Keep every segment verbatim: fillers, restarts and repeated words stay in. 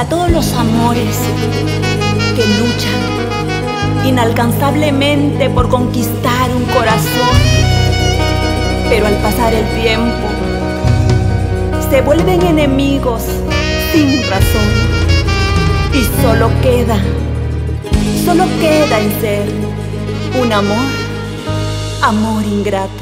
todos los amores que luchan inalcanzablemente por conquistar un corazón, pero al pasar el tiempo se vuelven enemigos sin razón, y solo queda, solo queda en ser un amor, amor ingrato.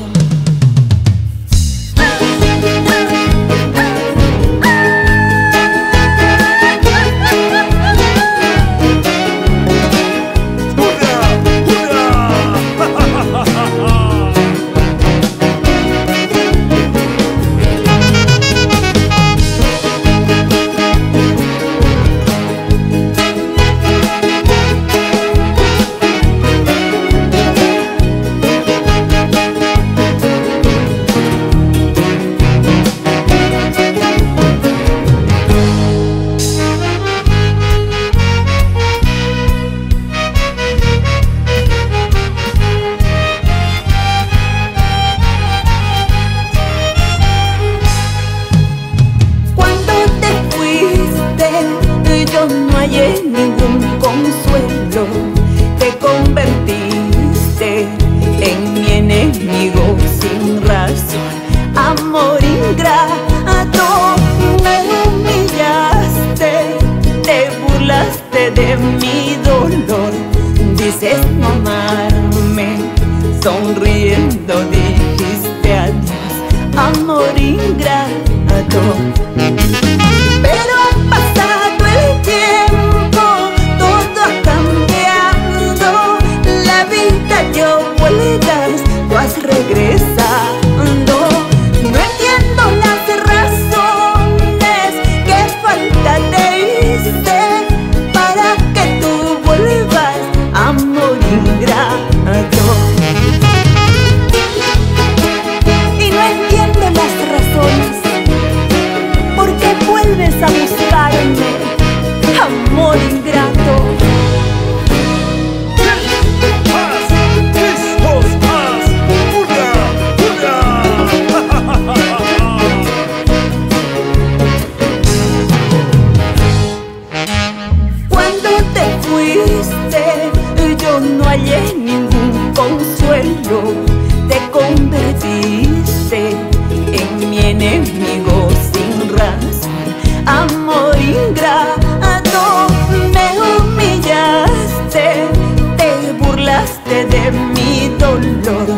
Ningún consuelo, te convertiste en mi enemigo sin razón. Amor ingrato, me humillaste, te burlaste de mi dolor. Dices no amarme, sonriendo dijiste adiós. Amor ingrato, pero ha pasado el tiempo, tú has regresando. No entiendo las razones que falta te hice para que tú vuelvas, amor ingrato. Y no entiendo las razones por qué vuelves a buscarme, amor ingrato. Yo no hallé ningún consuelo, te convertiste en mi enemigo sin razón. Amor ingrato, me humillaste, te burlaste de mi dolor.